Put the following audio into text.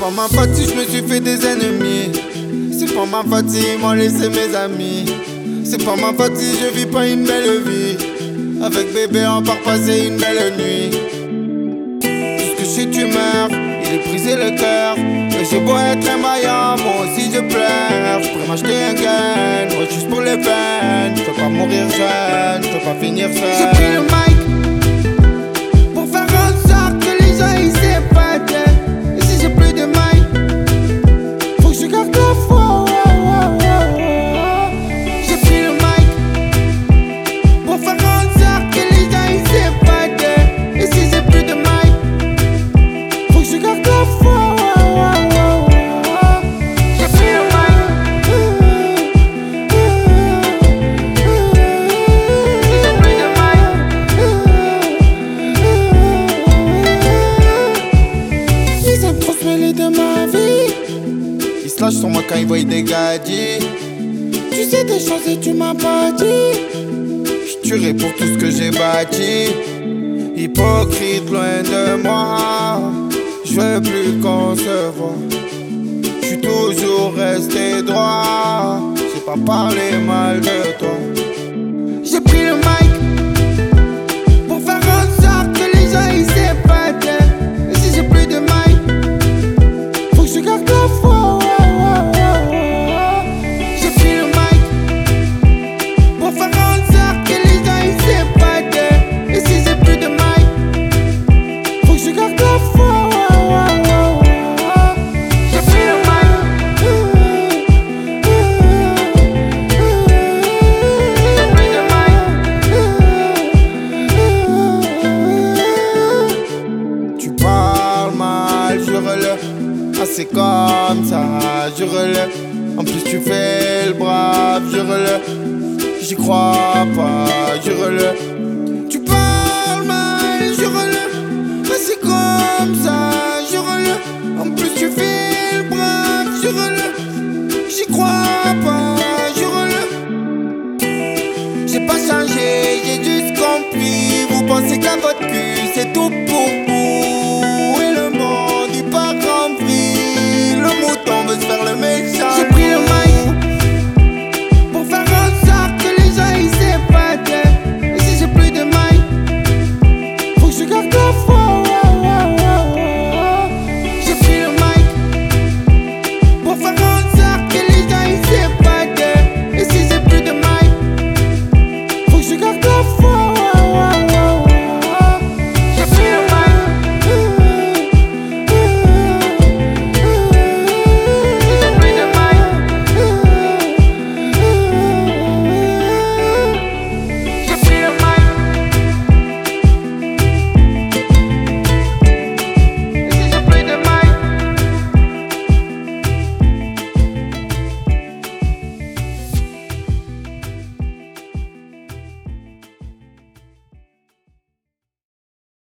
pas ma faute si je me suis fait des ennemis. C'est pas ma faute si ils m'ont laissé mes amis. C'est pas ma faute si je vis pas une belle vie. Avec bébé on part passer une belle nuit. Puisque je suis tu meurs, il est brisé le cœur. Mais j'ai beau être un maillot, moi aussi je pleure. Je pourrais m'acheter un gun, moi juste pour les peines. Je peux pas mourir jeune, je peux pas finir seul. J'ai pris le mic pour faire en sorte que les gens ils s'épatent. Et si j'ai plus de mic, faut que je garde la foi. J'ai pris le mic pour faire en sorte que les gens ils s'épatent. Et si j'ai plus de mic, faut que je garde la foi. J'ai pris le mic. Si j'ai plus de mic, ils aiment trop se mêler de ma vie. Ils se lâchent sur moi quand ils voient des gadgets. Tu sais des choses et tu m'as pas dit. Je tuerai pour tout ce que j'ai bâti. Hypocrite loin de moi, je veux plus qu'on se voit. Je suis toujours resté droit, j'ai pas parlé mal de toi. J'ai pris le mic pour faire en sorte que les gens ils s'épatent. Et si j'ai plus de mic, faut que je garde la foi. J'ai pris le mic pour faire en sorte que les gens ils s'épatent. Et si j'ai plus de mic, faut que je garde la foi. J'ai pris le mic. Si j'ai plus de mic, tu parles mal, jure-le. Ah c'est comme ça, jure-le. En plus tu fais le brave, jure-le. J'y crois pas, jure-le. Tu parles mal, jure-le. Ah c'est comme ça, jure-le. En plus tu fais le brave, jure-le. J'y crois